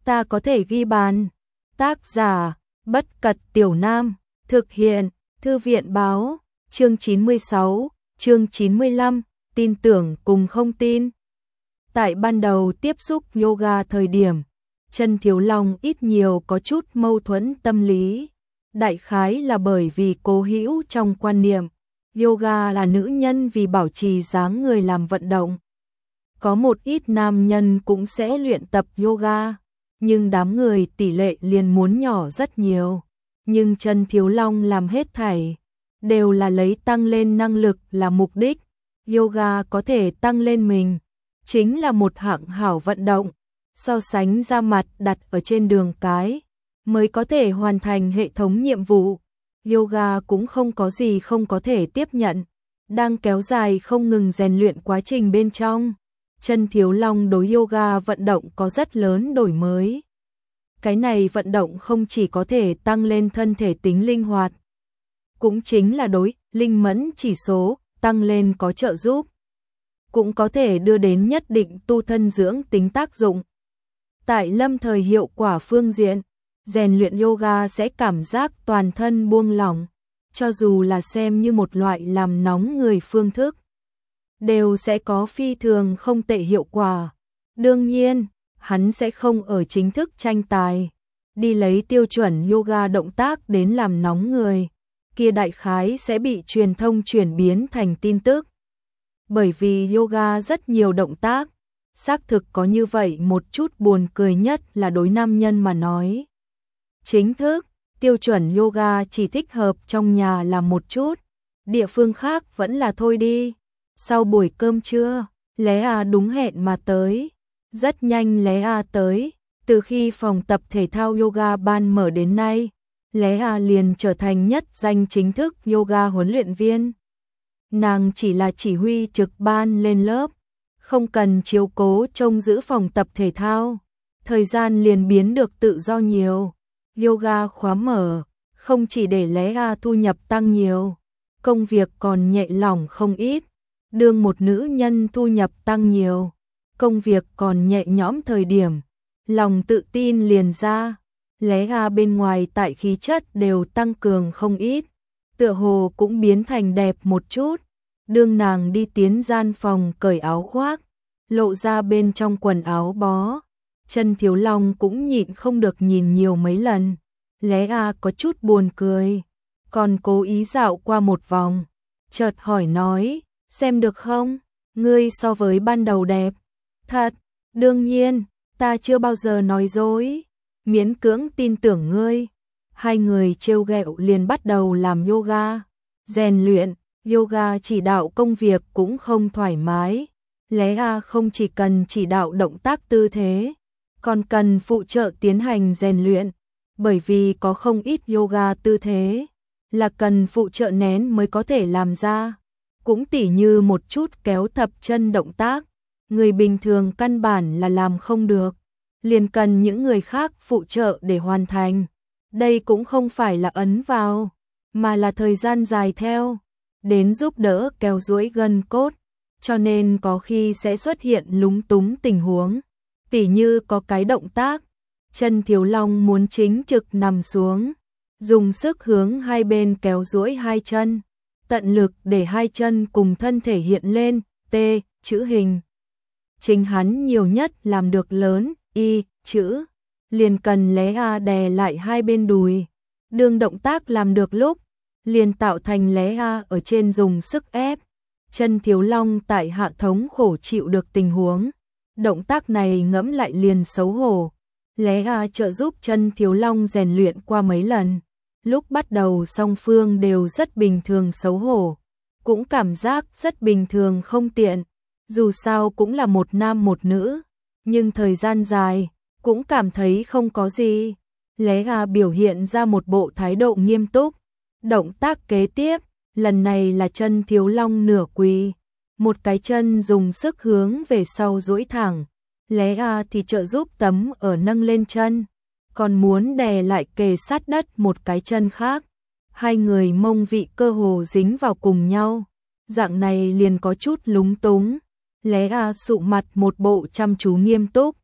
ta có thể ghi bàn. Tác giả, Bất Cật Tiểu Nam, thực hiện, Thư viện báo, chương 96, chương 95, tin tưởng cùng không tin. Tại ban đầu tiếp xúc yoga thời điểm, Trần Thiếu Long ít nhiều có chút mâu thuẫn tâm lý. Đại khái là bởi vì cố hữu trong quan niệm, yoga là nữ nhân vì bảo trì dáng người làm vận động. Có một ít nam nhân cũng sẽ luyện tập yoga, nhưng đám người tỷ lệ liền muốn nhỏ rất nhiều. Nhưng Trần Thiếu Long làm hết thảy, đều là lấy tăng lên năng lực là mục đích. Yoga có thể tăng lên mình, chính là một hạng hảo vận động. So sánh ra mặt đặt ở trên đường cái, mới có thể hoàn thành hệ thống nhiệm vụ. Yoga cũng không có gì không có thể tiếp nhận, đang kéo dài không ngừng rèn luyện quá trình bên trong. Trần Thiếu Long đối yoga vận động có rất lớn đổi mới. Cái này vận động không chỉ có thể tăng lên thân thể tính linh hoạt, cũng chính là đối linh mẫn chỉ số tăng lên có trợ giúp, cũng có thể đưa đến nhất định tu thân dưỡng tính tác dụng. Tại lâm thời hiệu quả phương diện, rèn luyện yoga sẽ cảm giác toàn thân buông lỏng, cho dù là xem như một loại làm nóng người phương thức, đều sẽ có phi thường không tệ hiệu quả. Đương nhiên, hắn sẽ không ở chính thức tranh tài, đi lấy tiêu chuẩn yoga động tác đến làm nóng người, kia đại khái sẽ bị truyền thông chuyển biến thành tin tức. Bởi vì yoga rất nhiều động tác, xác thực có như vậy một chút buồn cười, nhất là đối nam nhân mà nói. Chính thức, tiêu chuẩn yoga chỉ thích hợp trong nhà làm một chút, địa phương khác vẫn là thôi đi. Sau buổi cơm trưa, Lé A đúng hẹn mà tới. Rất nhanh Lé A tới, từ khi phòng tập thể thao yoga ban mở đến nay, Lé A liền trở thành nhất danh chính thức yoga huấn luyện viên. Nàng chỉ là chỉ huy trực ban lên lớp, không cần chiếu cố trông giữ phòng tập thể thao, thời gian liền biến được tự do nhiều. Yoga khóa mở, không chỉ để Lé A thu nhập tăng nhiều, công việc còn nhẹ lòng không ít. Đương một nữ nhân thu nhập tăng nhiều, công việc còn nhẹ nhõm thời điểm, lòng tự tin liền ra. Lé A bên ngoài tại khí chất đều tăng cường không ít, tựa hồ cũng biến thành đẹp một chút. Đương nàng đi tiến gian phòng cởi áo khoác, lộ ra bên trong quần áo bó, Trần Thiếu Long cũng nhịn không được nhìn nhiều mấy lần. Lé A có chút buồn cười, còn cố ý dạo qua một vòng, chợt hỏi nói, xem được không? Ngươi so với ban đầu đẹp. Thật, đương nhiên, ta chưa bao giờ nói dối, miễn cưỡng tin tưởng ngươi. Hai người trêu ghẹo liền bắt đầu làm yoga, rèn luyện. Yoga chỉ đạo công việc cũng không thoải mái. Lé A không chỉ cần chỉ đạo động tác tư thế, còn cần phụ trợ tiến hành rèn luyện. Bởi vì có không ít yoga tư thế là cần phụ trợ nén mới có thể làm ra. Cũng tỉ như một chút kéo thập chân động tác, người bình thường căn bản là làm không được, liền cần những người khác phụ trợ để hoàn thành. Đây cũng không phải là ấn vào, mà là thời gian dài theo, đến giúp đỡ kéo duỗi gân cốt, cho nên có khi sẽ xuất hiện lúng túng tình huống. Tỉ như có cái động tác, Trần Thiếu Long muốn chính trực nằm xuống, dùng sức hướng hai bên kéo duỗi hai chân, tận lực để hai chân cùng thân thể hiện lên T chữ hình. Chính hắn nhiều nhất làm được lớn Y chữ, liền cần Lé A đè lại hai bên đùi. Đương động tác làm được lúc, liền tạo thành Lé A ở trên dùng sức ép. Trần Thiếu Long tại hạ thống khổ chịu được tình huống, động tác này ngẫm lại liền xấu hổ. Lé A trợ giúp Trần Thiếu Long rèn luyện qua mấy lần. Lúc bắt đầu song phương đều rất bình thường xấu hổ, cũng cảm giác rất bình thường không tiện, dù sao cũng là một nam một nữ, nhưng thời gian dài, cũng cảm thấy không có gì. Lé A biểu hiện ra một bộ thái độ nghiêm túc. Động tác kế tiếp, lần này là Trần Thiếu Long nửa quỳ, một cái chân dùng sức hướng về sau duỗi thẳng, Lé A thì trợ giúp tấm ở nâng lên chân, còn muốn đè lại kề sát đất một cái chân khác. Hai người mông vị cơ hồ dính vào cùng nhau, dạng này liền có chút lúng túng. Lé A sụ mặt một bộ chăm chú nghiêm túc,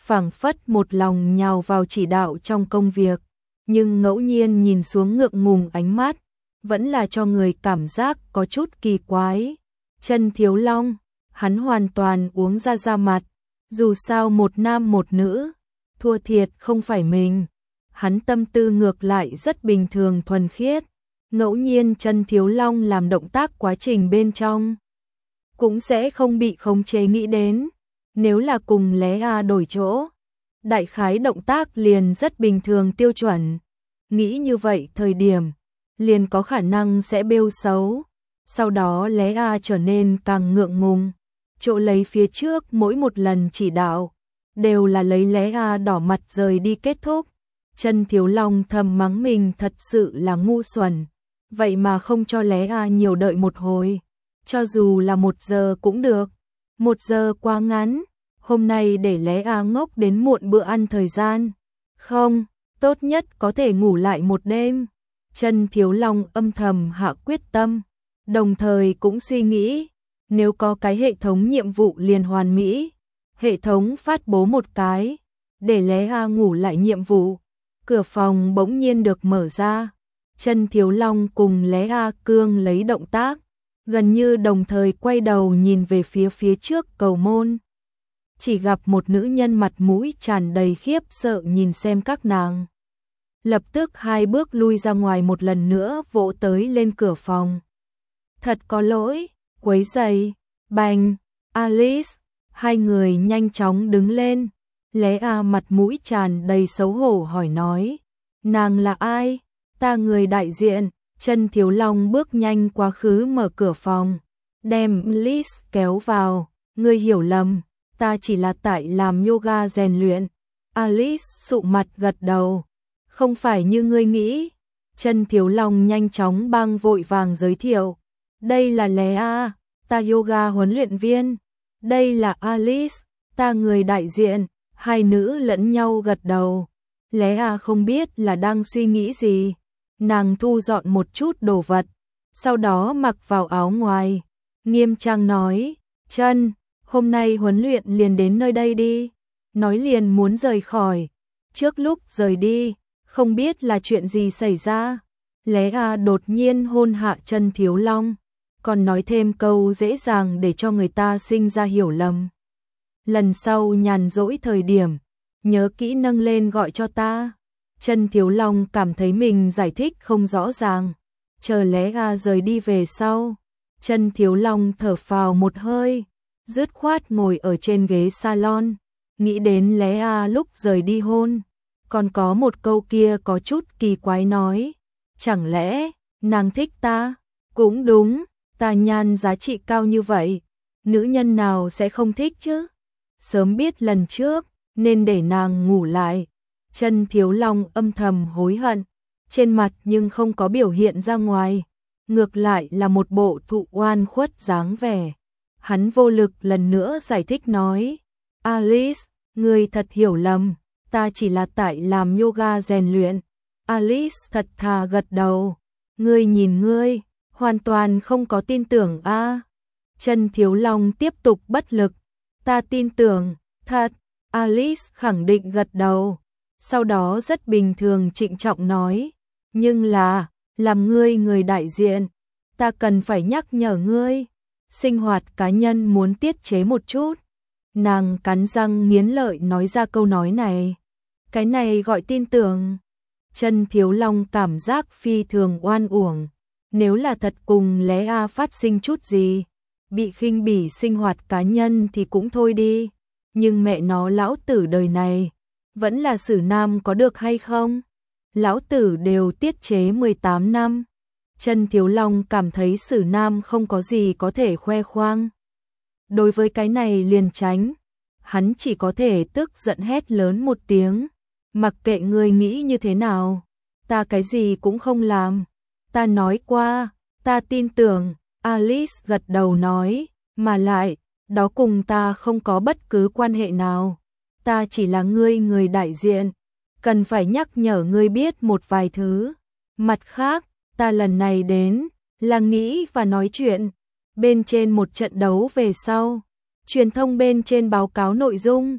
phảng phất một lòng nhào vào chỉ đạo trong công việc, nhưng ngẫu nhiên nhìn xuống ngượng ngùng ánh mắt, vẫn là cho người cảm giác có chút kỳ quái. Chân Thiếu Long, hắn hoàn toàn uống ra mặt, dù sao một nam một nữ, thua thiệt không phải mình. Hắn tâm tư ngược lại rất bình thường thuần khiết, ngẫu nhiên Chân Thiếu Long làm động tác quá trình bên trong cũng sẽ không bị khống chế nghĩ đến, nếu là cùng Lé A đổi chỗ, đại khái động tác liền rất bình thường tiêu chuẩn. Nghĩ như vậy thời điểm, liền có khả năng sẽ bêu xấu. Sau đó Lé A trở nên càng ngượng ngùng, chỗ lấy phía trước mỗi một lần chỉ đạo, đều là lấy Lé A đỏ mặt rời đi kết thúc. Chân Thiếu Long thầm mắng mình thật sự là ngu xuẩn, vậy mà không cho Lé A nhiều đợi một hồi, cho dù là 1 giờ cũng được, 1 giờ quá ngắn, hôm nay để Lé A ngốc đến muộn bữa ăn thời gian. Không, tốt nhất có thể ngủ lại một đêm. Chân Thiếu Long âm thầm hạ quyết tâm, đồng thời cũng suy nghĩ, nếu có cái hệ thống nhiệm vụ liền hoàn mỹ, hệ thống phát bố một cái, để Lé A ngủ lại nhiệm vụ. Cửa phòng bỗng nhiên được mở ra, Chân Thiếu Long cùng Lé A cương lấy động tác, gần như đồng thời quay đầu nhìn về phía trước cầu môn. Chỉ gặp một nữ nhân mặt mũi tràn đầy khiếp sợ nhìn xem các nàng. Lập tức 2 bước lui ra ngoài, một lần nữa vỗ tới lên cửa phòng. Thật có lỗi, quấy rầy. Bành, Alice, 2 người nhanh chóng đứng lên. Lé A mặt mũi tràn đầy xấu hổ hỏi nói, nàng là ai? Ta người đại diện. Chân Thiếu Long bước nhanh quá khứ mở cửa phòng, đem Alice kéo vào. Ngươi hiểu lầm, ta chỉ là tại làm yoga rèn luyện. Alice sụ mặt gật đầu, không phải như ngươi nghĩ. Chân Thiếu Long nhanh chóng băng vội vàng giới thiệu, đây là Lé A, ta yoga huấn luyện viên. Đây là Alice, ta người đại diện. 2 nữ lẫn nhau gật đầu. Lé A không biết là đang suy nghĩ gì, nàng thu dọn một chút đồ vật, sau đó mặc vào áo ngoài, nghiêm trang nói, Chân, hôm nay huấn luyện liền đến nơi đây đi. Nói liền muốn rời khỏi. Trước lúc rời đi, không biết là chuyện gì xảy ra, Lé A đột nhiên hôn hạ Chân Thiếu Long, còn nói thêm câu dễ dàng để cho người ta sinh ra hiểu lầm. Lần sau nhàn rỗi thời điểm, nhớ kỹ nâng lên gọi cho ta. Chân Thiếu Long cảm thấy mình giải thích không rõ ràng, chờ Lé A rời đi về sau, Chân Thiếu Long thở phào một hơi, dứt khoát ngồi ở trên ghế salon, nghĩ đến Lé A lúc rời đi hôn, còn có một câu kia có chút kỳ quái nói, chẳng lẽ nàng thích ta? Cũng đúng, ta nhan giá trị cao như vậy, nữ nhân nào sẽ không thích chứ? Sớm biết lần trước nên để nàng ngủ lại. Chân Thiếu Long âm thầm hối hận, trên mặt nhưng không có biểu hiện ra ngoài, ngược lại là một bộ thụ oan khuất dáng vẻ. Hắn vô lực lần nữa giải thích nói, Alice, ngươi thật hiểu lầm, ta chỉ là tại làm yoga rèn luyện. Alice thật thà gật đầu, ngươi nhìn ngươi, hoàn toàn không có tin tưởng a. Chân Thiếu Long tiếp tục bất lực, ta tin tưởng, thật. Alice khẳng định gật đầu, sau đó rất bình thường trịnh trọng nói, nhưng là, làm ngươi người đại diện, ta cần phải nhắc nhở ngươi, sinh hoạt cá nhân muốn tiết chế một chút. Nàng cắn răng nghiến lợi nói ra câu nói này, cái này gọi tin tưởng. Chân Thiếu Long cảm giác phi thường oan uổng, nếu là thật cùng Lé A phát sinh chút gì, bị khinh bỉ sinh hoạt cá nhân thì cũng thôi đi, nhưng mẹ nó lão tử đời này, vẫn là xử nam có được hay không? Lão tử đều tiết chế 18 năm. Chân Thiếu Long cảm thấy xử nam không có gì có thể khoe khoang. Đối với cái này liền tránh, hắn chỉ có thể tức giận hét lớn một tiếng, mặc kệ ngươi nghĩ như thế nào, ta cái gì cũng không làm. Ta nói qua, ta tin tưởng. Alice gật đầu nói, mà lại, đó cùng ta không có bất cứ quan hệ nào. Ta chỉ là ngươi người đại diện, cần phải nhắc nhở ngươi biết một vài thứ. Mặt khác, ta lần này đến, là nghĩ và nói chuyện. Bên trên một trận đấu về sau, truyền thông bên trên báo cáo nội dung,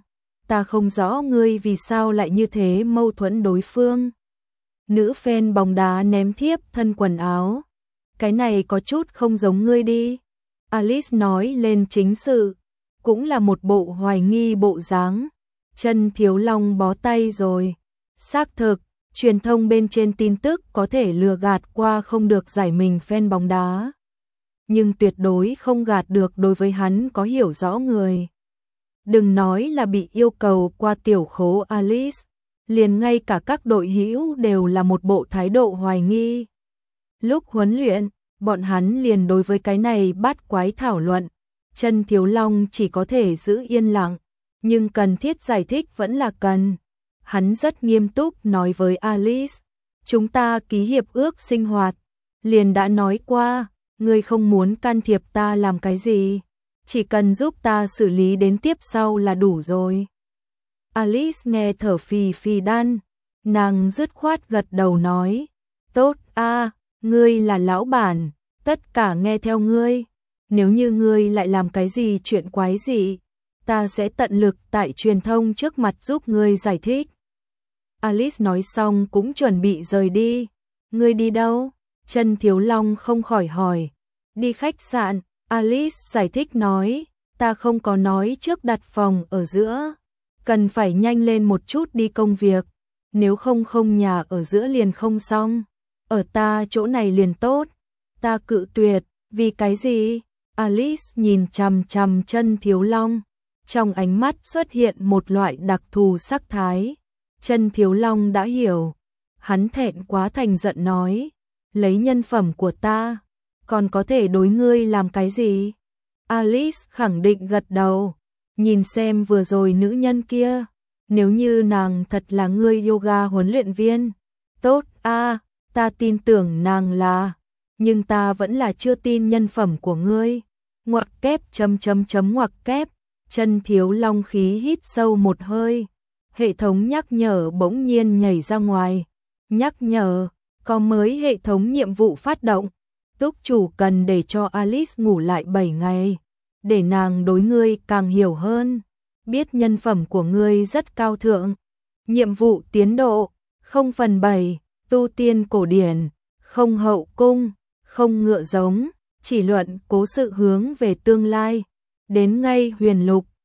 ta không rõ ngươi vì sao lại như thế mâu thuẫn đối phương. Nữ fan bóng đá ném thiếp thân quần áo. Cái này có chút không giống ngươi đi. Alice nói lên chính sự, cũng là một bộ hoài nghi bộ dáng. Chân Thiếu Long bó tay rồi. Xác thực, truyền thông bên trên tin tức có thể lừa gạt qua không được giải mình fan bóng đá. Nhưng tuyệt đối không gạt được đối với hắn có hiểu rõ người. Đừng nói là bị yêu cầu qua tiểu khố Alice, liền ngay cả các đội hữu đều là một bộ thái độ hoài nghi. Lúc huấn luyện, bọn hắn liền đối với cái này bát quái thảo luận. Chân Thiếu Long chỉ có thể giữ yên lặng, nhưng cần thiết giải thích vẫn là cần. Hắn rất nghiêm túc nói với Alice, chúng ta ký hiệp ước sinh hoạt, liền đã nói qua, ngươi không muốn can thiệp ta làm cái gì, chỉ cần giúp ta xử lý đến tiếp sau là đủ rồi. Alice nghe thở phì phì đan, nàng dứt khoát gật đầu nói, tốt a, ngươi là lão bản, tất cả nghe theo ngươi, nếu như ngươi lại làm cái gì chuyện quái gì, ta sẽ tận lực tại truyền thông trước mặt giúp ngươi giải thích. Alice nói xong cũng chuẩn bị rời đi. Ngươi đi đâu? Chân Thiếu Long không khỏi hỏi. Đi khách sạn, Alice giải thích nói, ta không có nói trước đặt phòng ở giữa, cần phải nhanh lên một chút đi công việc, nếu không nhà ở giữa liền không xong, ở ta chỗ này liền tốt. Ta cự tuyệt, vì cái gì? Alice nhìn chằm chằm Chân Thiếu Long, trong ánh mắt xuất hiện một loại đặc thù sắc thái. Chân Thiếu Long đã hiểu, hắn thẹn quá thành giận nói, lấy nhân phẩm của ta, còn có thể đối ngươi làm cái gì? Alice khẳng định gật đầu, nhìn xem vừa rồi nữ nhân kia, nếu như nàng thật là ngươi yoga huấn luyện viên, tốt a, ta tin tưởng nàng là, nhưng ta vẫn là chưa tin nhân phẩm của ngươi. Ngoặc kép ngoặc kép. Chân Thiếu Long khí hít sâu một hơi. Hệ thống nhắc nhở bỗng nhiên nhảy ra ngoài. Nhắc nhở, có mới hệ thống nhiệm vụ phát động. Túc chủ cần để cho Alice ngủ lại 7 ngày. Để nàng đối ngươi càng hiểu hơn. Biết nhân phẩm của ngươi rất cao thượng. Nhiệm vụ tiến độ 0/7, tu tiên cổ điển, không hậu cung, không ngựa giống, chỉ luận cố sự hướng về tương lai. Đến ngay huyền lục.